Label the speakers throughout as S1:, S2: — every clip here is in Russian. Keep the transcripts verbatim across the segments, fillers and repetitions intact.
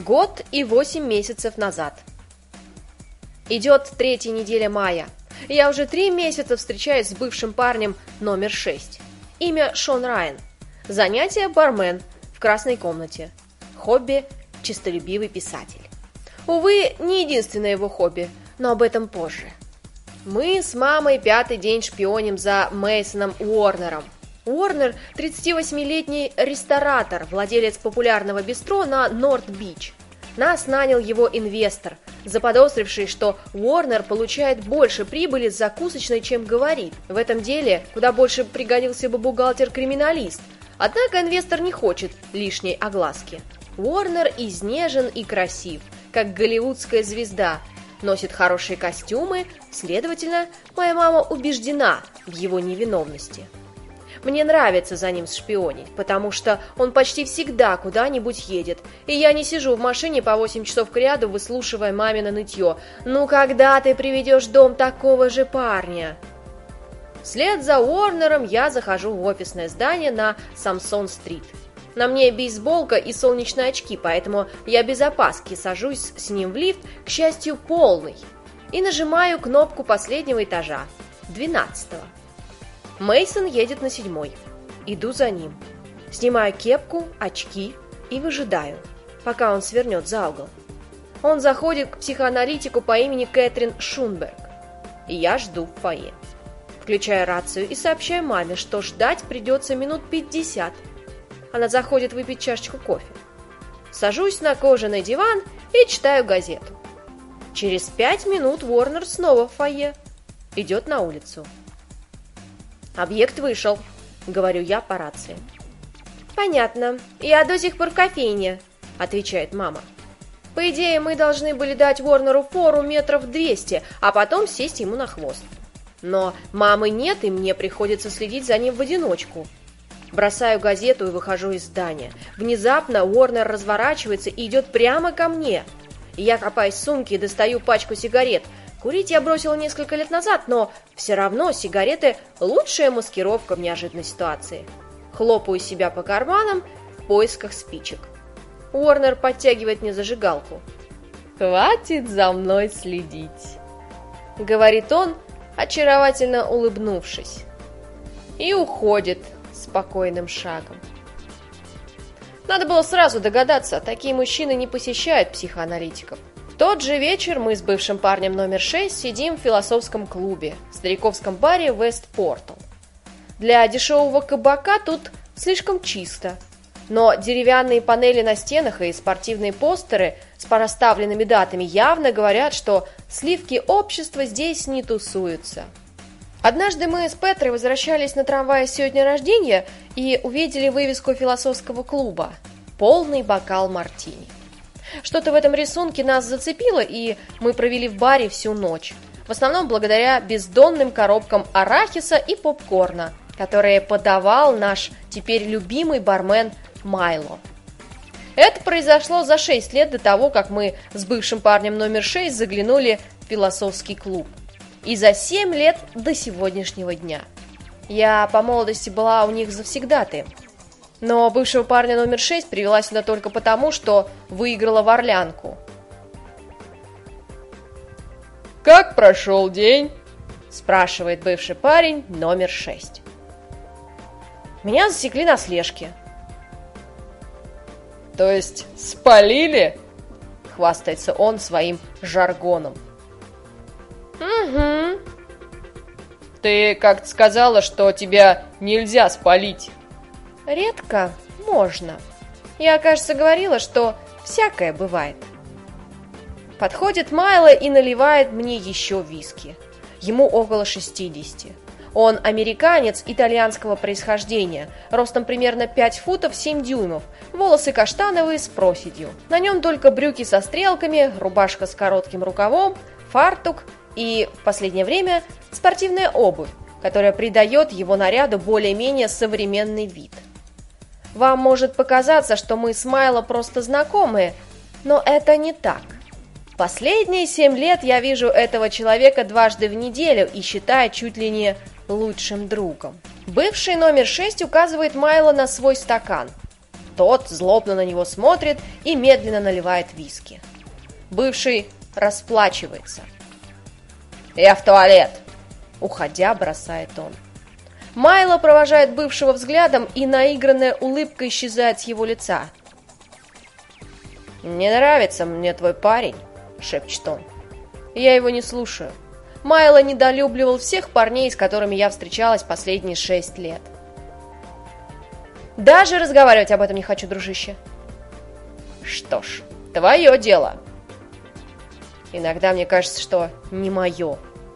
S1: Год и восемь месяцев назад. Идет третья неделя мая. Я уже три месяца встречаюсь с бывшим парнем номер шесть. Имя Шон Райан. Занятие бармен в красной комнате. Хобби – честолюбивый писатель. Увы, не единственное его хобби, но об этом позже. Мы с мамой пятый день шпионим за Мейсоном Уорнером. Уорнер – тридцативосьмилетний ресторатор, владелец популярного бистро на Норт-Бич. Нас нанял его инвестор, заподозривший, что Уорнер получает больше прибыли с закусочной, чем говорит. В этом деле куда больше пригодился бы бухгалтер-криминалист. Однако инвестор не хочет лишней огласки. Уорнер изнежен и красив, как голливудская звезда, носит хорошие костюмы, следовательно, моя мама убеждена в его невиновности. Мне нравится за ним шпионить, потому что он почти всегда куда-нибудь едет, и я не сижу в машине по восемь часов кряду, выслушивая мамино нытье. «Ну когда ты приведешь в дом такого же парня?» Вслед за Уорнером я захожу в офисное здание на Самсон-стрит. На мне бейсболка и солнечные очки, поэтому я без опаски сажусь с ним в лифт, к счастью, полный, и нажимаю кнопку последнего этажа, двенадцатого. Мейсон едет на седьмой. Иду за ним. Снимаю кепку, очки и выжидаю, пока он свернет за угол. Он заходит к психоаналитику по имени Кэтрин Шунберг. И я жду в фойе. Включаю рацию и сообщаю маме, что ждать придется минут пятьдесят. Она заходит выпить чашечку кофе. Сажусь на кожаный диван и читаю газету. Через пять минут Уорнер снова в фойе. Идет на улицу. «Объект вышел», — говорю я по рации. «Понятно. Я до сих пор в кофейне», — отвечает мама. «По идее, мы должны были дать Уорнеру фору метров двести, а потом сесть ему на хвост. Но мамы нет, и мне приходится следить за ним в одиночку. Бросаю газету и выхожу из здания. Внезапно Уорнер разворачивается и идет прямо ко мне. Я копаюсь в сумке и достаю пачку сигарет. Курить я бросила несколько лет назад, но все равно сигареты – лучшая маскировка в неожиданной ситуации. Хлопаю себя по карманам в поисках спичек. Уорнер подтягивает мне зажигалку. «Хватит за мной следить», – говорит он, очаровательно улыбнувшись. И уходит спокойным шагом. Надо было сразу догадаться, такие мужчины не посещают психоаналитиков. В тот же вечер мы с бывшим парнем номер шесть сидим в философском клубе, в стариковском баре West Portal. Для дешевого кабака тут слишком чисто, но деревянные панели на стенах и спортивные постеры с проставленными датами явно говорят, что сливки общества здесь не тусуются. Однажды мы с Петрой возвращались на трамвае с ее дня рождения и увидели вывеску философского клуба «Полный бокал мартини». Что-то в этом рисунке нас зацепило, и мы провели в баре всю ночь. В основном благодаря бездонным коробкам арахиса и попкорна, которые подавал наш теперь любимый бармен Майло. Это произошло за шесть лет до того, как мы с бывшим парнем номер шесть заглянули в философский клуб. И за семь лет до сегодняшнего дня. Я по молодости была у них завсегдатаем. Но бывшего парня номер шесть привела сюда только потому, что выиграла в орлянку. «Как прошел день?» – спрашивает бывший парень номер шесть. Меня засекли на слежке. «То есть спалили?» – хвастается он своим жаргоном. «Угу. Ты как-то сказала, что тебя нельзя спалить». «Редко можно. Я, кажется, говорила, что всякое бывает». Подходит Майло и наливает мне еще виски. Ему около шестидесяти. Он американец итальянского происхождения, ростом примерно пять футов семь дюймов, волосы каштановые с проседью. На нем только брюки со стрелками, рубашка с коротким рукавом, фартук и, в последнее время, спортивная обувь, которая придает его наряду более-менее современный вид. Вам может показаться, что мы с Майло просто знакомые, но это не так. Последние семь лет я вижу этого человека дважды в неделю и считаю чуть ли не лучшим другом. Бывший номер шесть указывает Майло на свой стакан. Тот злобно на него смотрит и медленно наливает виски. Бывший расплачивается. «Я в туалет!» Уходя, бросает он. Майло провожает бывшего взглядом, и наигранная улыбка исчезает с его лица. «Не нравится мне твой парень», — шепчет он. Я его не слушаю. Майло недолюбливал всех парней, с которыми я встречалась последние шесть лет. Даже разговаривать об этом не хочу, дружище. Что ж, твое дело. Иногда мне кажется, что не мое.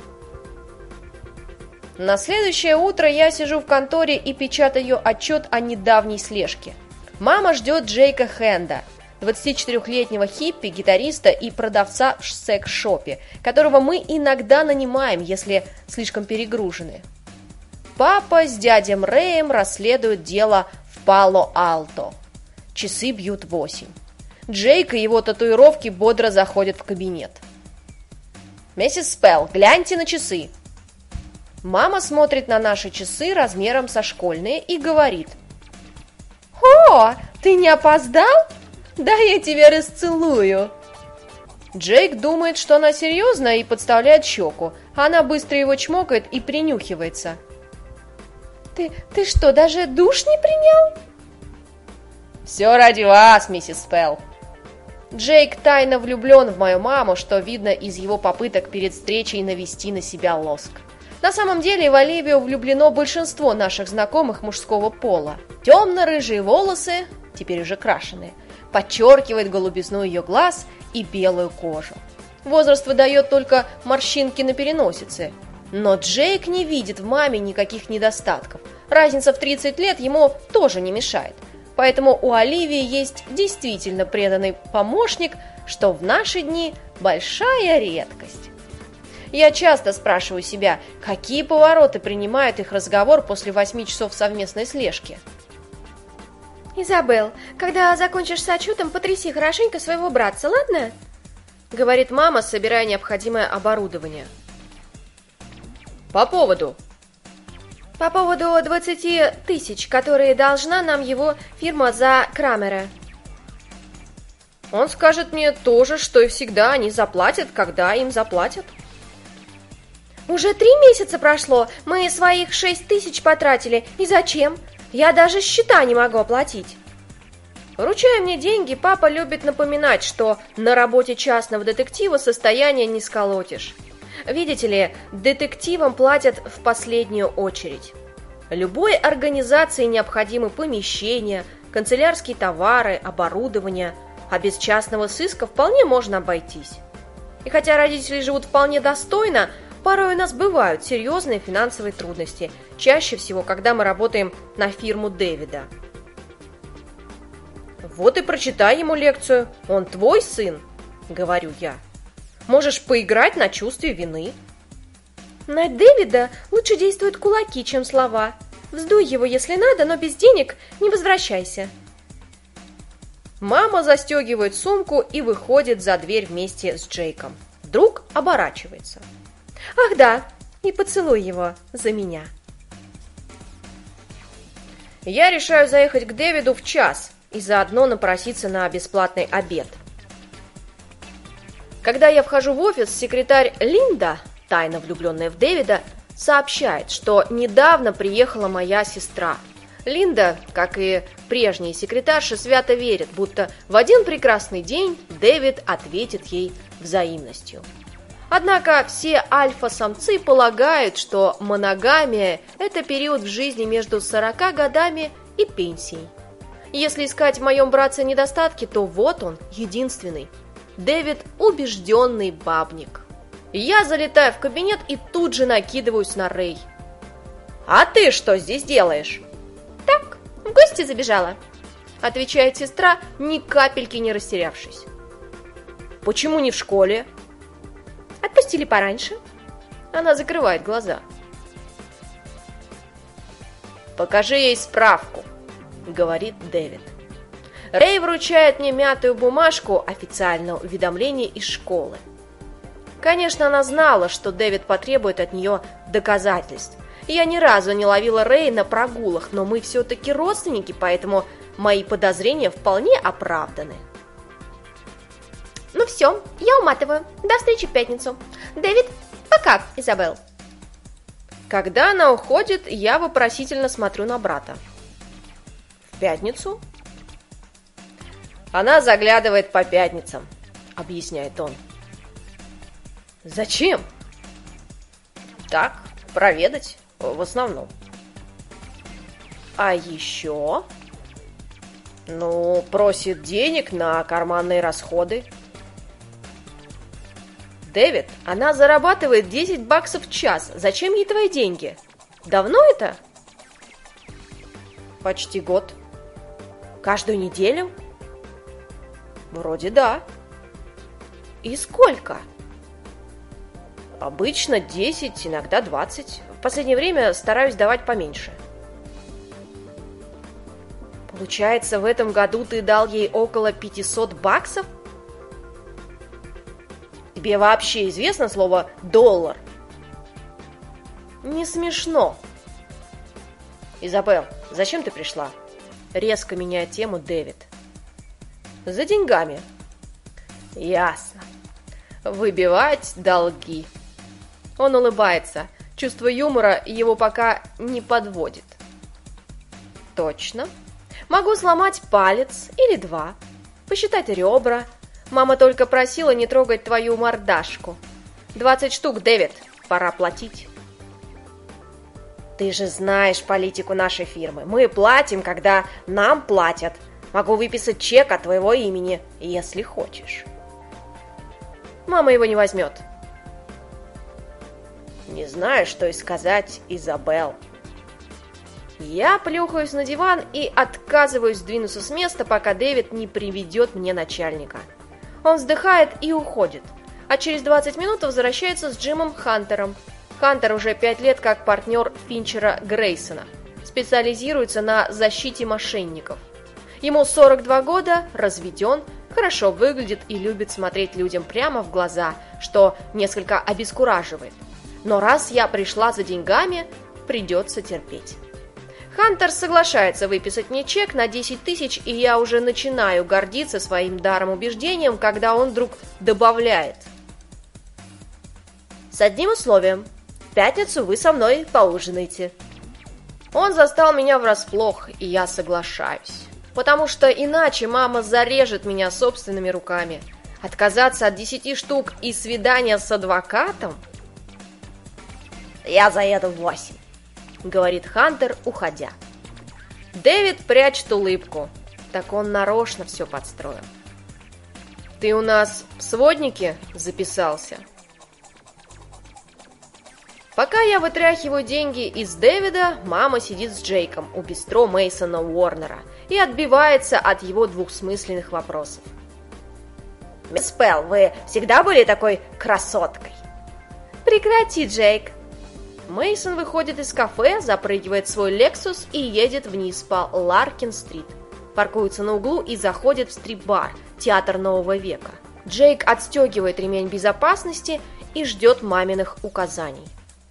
S1: На следующее утро я сижу в конторе и печатаю отчет о недавней слежке. Мама ждет Джейка Хенда, двадцатичетырёхлетнего хиппи, гитариста и продавца в секс-шопе, которого мы иногда нанимаем, если слишком перегружены. Папа с дядем Рэем расследуют дело в Пало-Алто. Часы бьют восемь. Джейк и его татуировки бодро заходят в кабинет. «Миссис Спелл, гляньте на часы!» Мама смотрит на наши часы размером со школьные и говорит: «О, ты не опоздал? Да я тебя расцелую!» Джейк думает, что она серьезно, и подставляет щеку. Она быстро его чмокает и принюхивается. «Ты, ты что, даже душ не принял?» «Все ради вас, миссис Спелл!» Джейк тайно влюблен в мою маму, что видно из его попыток перед встречей навести на себя лоск. На самом деле в Оливию влюблено большинство наших знакомых мужского пола. Темно-рыжие волосы, теперь уже крашеные, подчеркивает голубизну ее глаз и белую кожу. Возраст выдает только морщинки на переносице. Но Джейк не видит в маме никаких недостатков. Разница в тридцать лет ему тоже не мешает. Поэтому у Оливии есть действительно преданный помощник, что в наши дни большая редкость. Я часто спрашиваю себя, какие повороты принимает их разговор после восьми часов совместной слежки. «Изабелл, когда закончишь с отчетом, потряси хорошенько своего братца, ладно?» — говорит мама, собирая необходимое оборудование. «По поводу?» «По поводу двадцати тысяч, которые должна нам его фирма за Крамера». «Он скажет мне то же, что и всегда, они заплатят, когда им заплатят». «Уже три месяца прошло, мы своих шесть тысяч потратили, и зачем? Я даже счета не могу оплатить». Вручая мне деньги, папа любит напоминать, что на работе частного детектива состояние не сколотишь. Видите ли, детективам платят в последнюю очередь. Любой организации необходимы помещения, канцелярские товары, оборудование, а без частного сыска вполне можно обойтись. И хотя родители живут вполне достойно, порой у нас бывают серьезные финансовые трудности, чаще всего, когда мы работаем на фирму Дэвида. «Вот и прочитай ему лекцию, он твой сын», — говорю я. «Можешь поиграть на чувстве вины». «На Дэвида лучше действуют кулаки, чем слова. Вздуй его, если надо, но без денег не возвращайся». Мама застегивает сумку и выходит за дверь вместе с Джейком. Вдруг оборачивается. «Ах да, и поцелуй его за меня». Я решаю заехать к Дэвиду в час и заодно напроситься на бесплатный обед. Когда я вхожу в офис, секретарь Линда, тайно влюбленная в Дэвида, сообщает, что недавно приехала моя сестра. Линда, как и прежние секретарши, свято верит, будто в один прекрасный день Дэвид ответит ей взаимностью. Однако все альфа-самцы полагают, что моногамия – это период в жизни между сорока годами и пенсией. Если искать в моем братце недостатки, то вот он, единственный. Дэвид – убежденный бабник. Я залетаю в кабинет и тут же накидываюсь на Рэй. «А ты что здесь делаешь?» «Так, в гости забежала», – отвечает сестра, ни капельки не растерявшись. «Почему не в школе?» «Отпустили пораньше». Она закрывает глаза. «Покажи ей справку», — говорит Дэвид. Рэй вручает мне мятую бумажку, официальное уведомление из школы. Конечно, она знала, что Дэвид потребует от нее доказательств. Я ни разу не ловила Рэя на прогулах, но мы все-таки родственники, поэтому мои подозрения вполне оправданы. Ну все, я уматываю. До встречи в пятницу. Дэвид, пока, Изабелл. Когда она уходит, я вопросительно смотрю на брата. В пятницу? Она заглядывает по пятницам, объясняет он. Зачем? Так, проведать, в основном. А еще? Ну, просит денег на карманные расходы. Дэвид, она зарабатывает десять баксов в час. Зачем ей твои деньги? Давно это? Почти год. Каждую неделю? Вроде да. И сколько? Обычно десять, иногда двадцать. В последнее время стараюсь давать поменьше. Получается, в этом году ты дал ей около пятьсот баксов? Тебе вообще известно слово «доллар»? Не смешно. Изабелл, зачем ты пришла? Резко меняет тему Дэвид. За деньгами. Ясно. Выбивать долги. Он улыбается. Чувство юмора его пока не подводит. Точно. Могу сломать палец или два, посчитать ребра. Мама только просила не трогать твою мордашку. Двадцать штук, Дэвид, пора платить. Ты же знаешь политику нашей фирмы. Мы платим, когда нам платят. Могу выписать чек от твоего имени, если хочешь. Мама его не возьмет. Не знаю, что и сказать, Изабелл. Я плюхаюсь на диван и отказываюсь сдвинуться с места, пока Дэвид не приведет мне начальника. Он вздыхает и уходит, а через двадцать минут возвращается с Джимом Хантером. Хантер уже пять лет как партнер Финчера Грейсона, специализируется на защите мошенников. Ему сорок два года, разведен, хорошо выглядит и любит смотреть людям прямо в глаза, что несколько обескураживает. Но раз я пришла за деньгами, придется терпеть. Хантер соглашается выписать мне чек на десять тысяч, и я уже начинаю гордиться своим даром-убеждением, когда он вдруг добавляет. С одним условием. В пятницу вы со мной поужинаете. Он застал меня врасплох, и я соглашаюсь. Потому что иначе мама зарежет меня собственными руками. Отказаться от десяти штук и свидания с адвокатом? Я заеду в восемь. Говорит Хантер, уходя. Дэвид прячет улыбку. Так он нарочно все подстроил. Ты у нас в своднике записался? Пока я вытряхиваю деньги из Дэвида, мама сидит с Джейком у бистро Мейсона Уорнера и отбивается от его двухсмысленных вопросов. Мисс Пелл, вы всегда были такой красоткой? Прекрати, Джейк. Мейсон выходит из кафе, запрыгивает в свой Лексус и едет вниз по Ларкин-стрит. Паркуется на углу и заходит в стрип-бар, театр нового века. Джейк отстегивает ремень безопасности и ждет маминых указаний.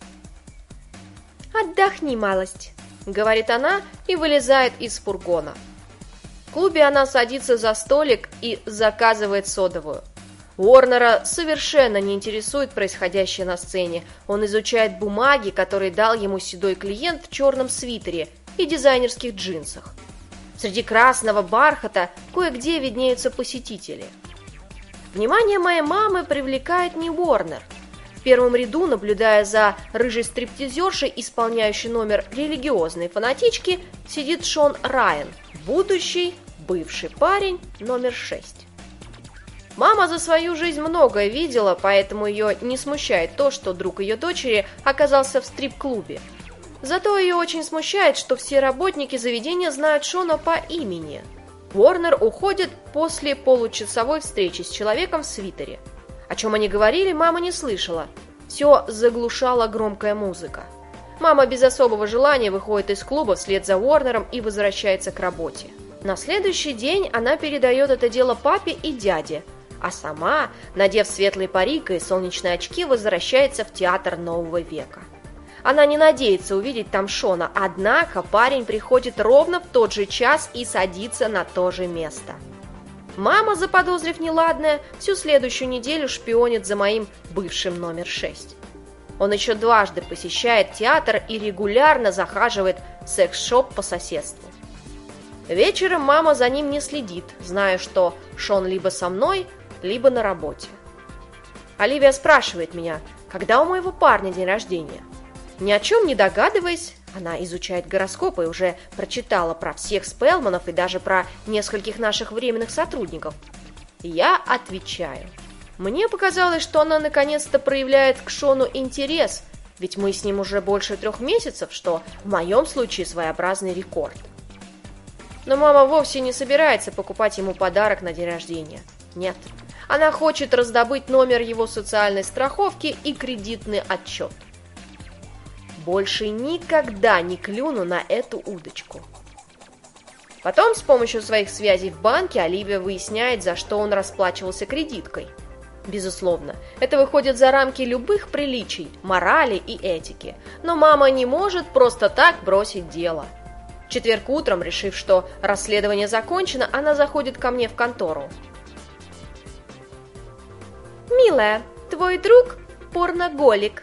S1: «Отдохни, малость», — говорит она и вылезает из фургона. В клубе она садится за столик и заказывает содовую. Уорнера совершенно не интересует происходящее на сцене. Он изучает бумаги, которые дал ему седой клиент в черном свитере и дизайнерских джинсах. Среди красного бархата кое-где виднеются посетители. Внимание моей мамы привлекает не Уорнер. В первом ряду, наблюдая за рыжей стриптизершей, исполняющей номер религиозной фанатички, сидит Шон Райан, будущий бывший парень номер шесть. Мама за свою жизнь многое видела, поэтому ее не смущает то, что друг ее дочери оказался в стрип-клубе. Зато ее очень смущает, что все работники заведения знают Шона по имени. Уорнер уходит после получасовой встречи с человеком в свитере. О чем они говорили, мама не слышала. Все заглушала громкая музыка. Мама без особого желания выходит из клуба вслед за Уорнером и возвращается к работе. На следующий день она передает это дело папе и дяде, а сама, надев светлый парик и солнечные очки, возвращается в театр нового века. Она не надеется увидеть там Шона, однако парень приходит ровно в тот же час и садится на то же место. Мама, заподозрив неладное, всю следующую неделю шпионит за моим бывшим номер шесть. Он еще дважды посещает театр и регулярно захаживает в секс-шоп по соседству. Вечером мама за ним не следит, зная, что Шон либо со мной, либо на работе. Оливия спрашивает меня, когда у моего парня день рождения. Ни о чем не догадываясь, она изучает гороскопы и уже прочитала про всех Спелманов и даже про нескольких наших временных сотрудников. Я отвечаю. Мне показалось, что она наконец-то проявляет к Шону интерес, ведь мы с ним уже больше трех месяцев, что в моем случае своеобразный рекорд. Но мама вовсе не собирается покупать ему подарок на день рождения. Нет, она хочет раздобыть номер его социальной страховки и кредитный отчет. Больше никогда не клюну на эту удочку. Потом с помощью своих связей в банке Оливия выясняет, за что он расплачивался кредиткой. Безусловно, это выходит за рамки любых приличий, морали и этики, но мама не может просто так бросить дело. В четверг утром, решив, что расследование закончено, она заходит ко мне в контору. «Милая, твой друг порноголик».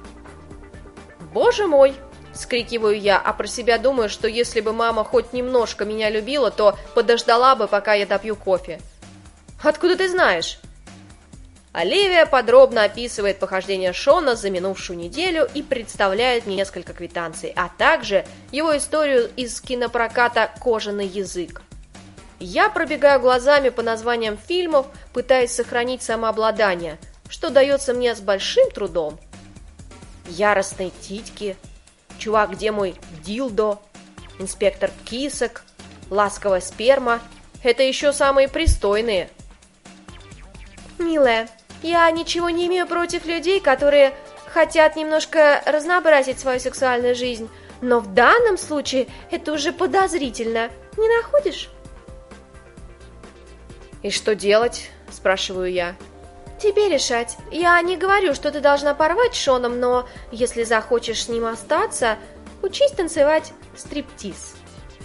S1: «Боже мой!» – вскрикиваю я, а про себя думаю, что если бы мама хоть немножко меня любила, то подождала бы, пока я допью кофе. «Откуда ты знаешь?» Оливия подробно описывает похождения Шона за минувшую неделю и представляет мне несколько квитанций, а также его историю из кинопроката «Кожаный язык». Я пробегаю глазами по названиям фильмов, пытаясь сохранить самообладание, что дается мне с большим трудом. «Яростные титьки», «Чувак, где мой дилдо», «Инспектор кисок», «Ласковая сперма» — это еще самые пристойные. «Милая, я ничего не имею против людей, которые хотят немножко разнообразить свою сексуальную жизнь, но в данном случае это уже подозрительно, не находишь?» «И что делать?» – спрашиваю я. «Тебе решать. Я не говорю, что ты должна порвать с Шоном, но если захочешь с ним остаться, учись танцевать стриптиз».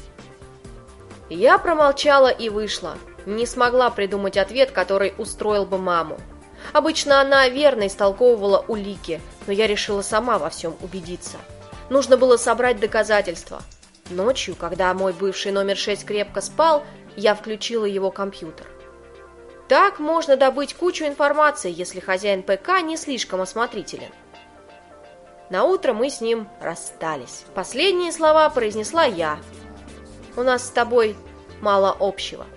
S1: Я промолчала и вышла. Не смогла придумать ответ, который устроил бы маму. Обычно она верно истолковывала улики, но я решила сама во всем убедиться. Нужно было собрать доказательства. Ночью, когда мой бывший номер шесть крепко спал, я включила его компьютер. Так можно добыть кучу информации, если хозяин ПК не слишком осмотрителен. Наутро мы с ним расстались. Последние слова произнесла я. «У нас с тобой мало общего».